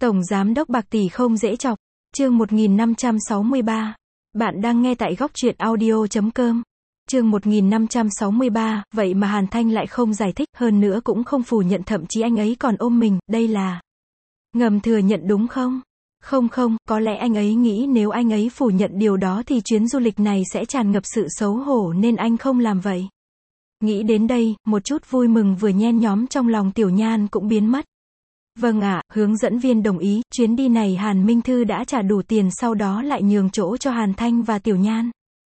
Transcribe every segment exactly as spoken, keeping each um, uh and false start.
Tổng Giám đốc bạc tỷ không dễ chọc. Chương một nghìn năm trăm sáu mươi ba. Bạn đang nghe tại góc truyện audio chấm com. Chương một nghìn năm trăm sáu mươi ba, vậy mà Hàn Thanh lại không giải thích, hơn nữa cũng không phủ nhận, thậm chí anh ấy còn ôm mình, đây là ngầm thừa nhận đúng không? Không không, có lẽ anh ấy nghĩ nếu anh ấy phủ nhận điều đó thì chuyến du lịch này sẽ tràn ngập sự xấu hổ nên anh không làm vậy. Nghĩ đến đây, một chút vui mừng vừa nhen nhóm trong lòng Tiểu Nhan cũng biến mất. Vâng ạ, hướng dẫn viên đồng ý, chuyến đi này Hàn Minh Thư đã trả đủ tiền, sau đó lại nhường chỗ cho Hàn Thanh và Tiểu Nhan.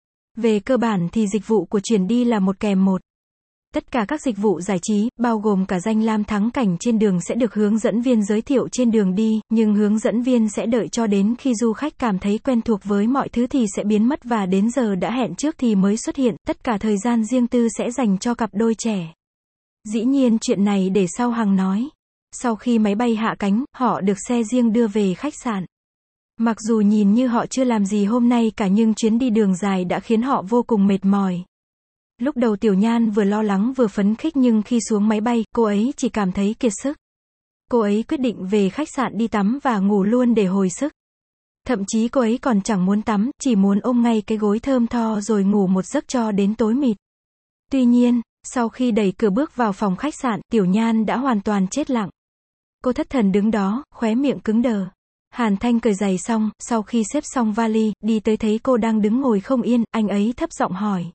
Về cơ bản thì dịch vụ của chuyến đi là một kèm một. Tất cả các dịch vụ giải trí, bao gồm cả danh lam thắng cảnh trên đường sẽ được hướng dẫn viên giới thiệu trên đường đi, nhưng hướng dẫn viên sẽ đợi cho đến khi du khách cảm thấy quen thuộc với mọi thứ thì sẽ biến mất và đến giờ đã hẹn trước thì mới xuất hiện, tất cả thời gian riêng tư sẽ dành cho cặp đôi trẻ. Dĩ nhiên chuyện này để sau Hằng nói. Sau khi máy bay hạ cánh, họ được xe riêng đưa về khách sạn. Mặc dù nhìn như họ chưa làm gì hôm nay cả nhưng chuyến đi đường dài đã khiến họ vô cùng mệt mỏi. Lúc đầu Tiểu Nhan vừa lo lắng vừa phấn khích nhưng khi xuống máy bay, cô ấy chỉ cảm thấy kiệt sức. Cô ấy quyết định về khách sạn đi tắm và ngủ luôn để hồi sức. Thậm chí cô ấy còn chẳng muốn tắm, chỉ muốn ôm ngay cái gối thơm tho rồi ngủ một giấc cho đến tối mịt. Tuy nhiên, sau khi đẩy cửa bước vào phòng khách sạn, Tiểu Nhan đã hoàn toàn chết lặng. Cô thất thần đứng đó, khóe miệng cứng đờ. Hàn Thanh cởi giày xong, sau khi xếp xong vali, đi tới thấy cô đang đứng ngồi không yên, anh ấy thấp giọng hỏi.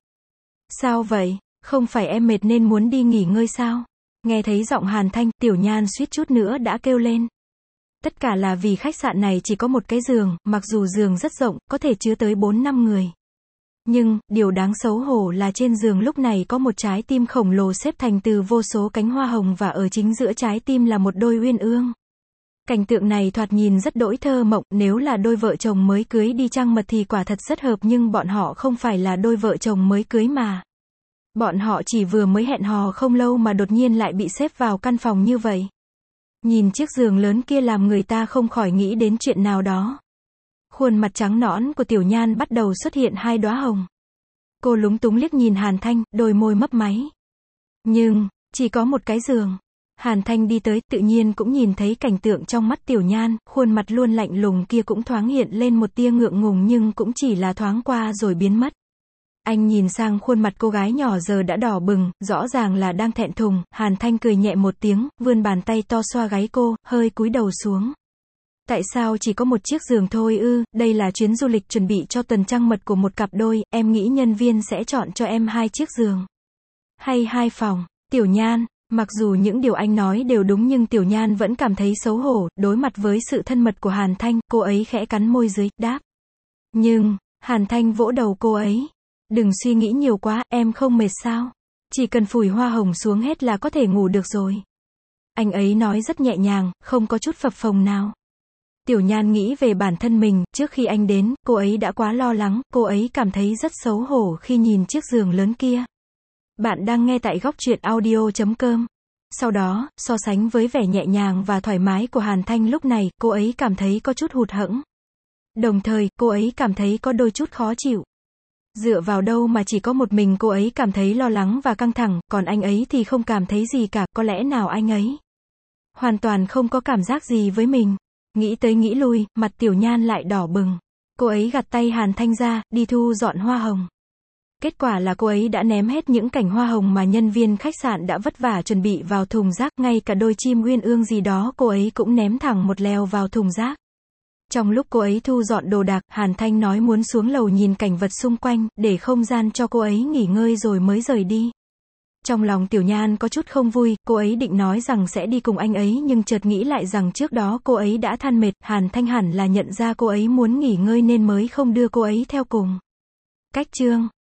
Sao vậy? Không phải em mệt nên muốn đi nghỉ ngơi sao? Nghe thấy giọng Hàn Thanh, Tiểu Nhan suýt chút nữa đã kêu lên. Tất cả là vì khách sạn này chỉ có một cái giường, mặc dù giường rất rộng, có thể chứa tới bốn năm người. Nhưng, điều đáng xấu hổ là trên giường lúc này có một trái tim khổng lồ xếp thành từ vô số cánh hoa hồng và ở chính giữa trái tim là một đôi uyên ương. Cảnh tượng này thoạt nhìn rất đỗi thơ mộng, nếu là đôi vợ chồng mới cưới đi trăng mật thì quả thật rất hợp, nhưng bọn họ không phải là đôi vợ chồng mới cưới mà. Bọn họ chỉ vừa mới hẹn hò không lâu mà đột nhiên lại bị xếp vào căn phòng như vậy. Nhìn chiếc giường lớn kia làm người ta không khỏi nghĩ đến chuyện nào đó. Khuôn mặt trắng nõn của Tiểu Nhan bắt đầu xuất hiện hai đóa hồng. Cô lúng túng liếc nhìn Hàn Thanh, đôi môi mấp máy. Nhưng, chỉ có một cái giường. Hàn Thanh đi tới, tự nhiên cũng nhìn thấy cảnh tượng trong mắt Tiểu Nhan, khuôn mặt luôn lạnh lùng kia cũng thoáng hiện lên một tia ngượng ngùng nhưng cũng chỉ là thoáng qua rồi biến mất. Anh nhìn sang khuôn mặt cô gái nhỏ giờ đã đỏ bừng, rõ ràng là đang thẹn thùng. Hàn Thanh cười nhẹ một tiếng, vươn bàn tay to xoa gáy cô, hơi cúi đầu xuống. Tại sao chỉ có một chiếc giường thôi ư? Đây là chuyến du lịch chuẩn bị cho tuần trăng mật của một cặp đôi, em nghĩ nhân viên sẽ chọn cho em hai chiếc giường. Hay hai phòng. Tiểu Nhan, mặc dù những điều anh nói đều đúng nhưng Tiểu Nhan vẫn cảm thấy xấu hổ, đối mặt với sự thân mật của Hàn Thanh, cô ấy khẽ cắn môi dưới, đáp. Nhưng, Hàn Thanh vỗ đầu cô ấy. Đừng suy nghĩ nhiều quá, em không mệt sao? Chỉ cần phủi hoa hồng xuống hết là có thể ngủ được rồi. Anh ấy nói rất nhẹ nhàng, không có chút phập phồng nào. Tiểu Nhan nghĩ về bản thân mình, trước khi anh đến, cô ấy đã quá lo lắng, cô ấy cảm thấy rất xấu hổ khi nhìn chiếc giường lớn kia. Bạn đang nghe tại góc truyện audio chấm com. Sau đó, so sánh với vẻ nhẹ nhàng và thoải mái của Hàn Thanh lúc này, cô ấy cảm thấy có chút hụt hẫng. Đồng thời, cô ấy cảm thấy có đôi chút khó chịu. Dựa vào đâu mà chỉ có một mình cô ấy cảm thấy lo lắng và căng thẳng, còn anh ấy thì không cảm thấy gì cả, có lẽ nào anh ấy hoàn toàn không có cảm giác gì với mình. Nghĩ tới nghĩ lui, mặt Tiểu Nhan lại đỏ bừng. Cô ấy gạt tay Hàn Thanh ra, đi thu dọn hoa hồng. Kết quả là cô ấy đã ném hết những cành hoa hồng mà nhân viên khách sạn đã vất vả chuẩn bị vào thùng rác, ngay cả đôi chim uyên ương gì đó cô ấy cũng ném thẳng một lèo vào thùng rác. Trong lúc cô ấy thu dọn đồ đạc, Hàn Thanh nói muốn xuống lầu nhìn cảnh vật xung quanh, để không gian cho cô ấy nghỉ ngơi rồi mới rời đi. Trong lòng Tiểu Nhan có chút không vui, cô ấy định nói rằng sẽ đi cùng anh ấy nhưng chợt nghĩ lại rằng trước đó cô ấy đã than mệt, Hàn Thanh hẳn là nhận ra cô ấy muốn nghỉ ngơi nên mới không đưa cô ấy theo cùng. Cách chương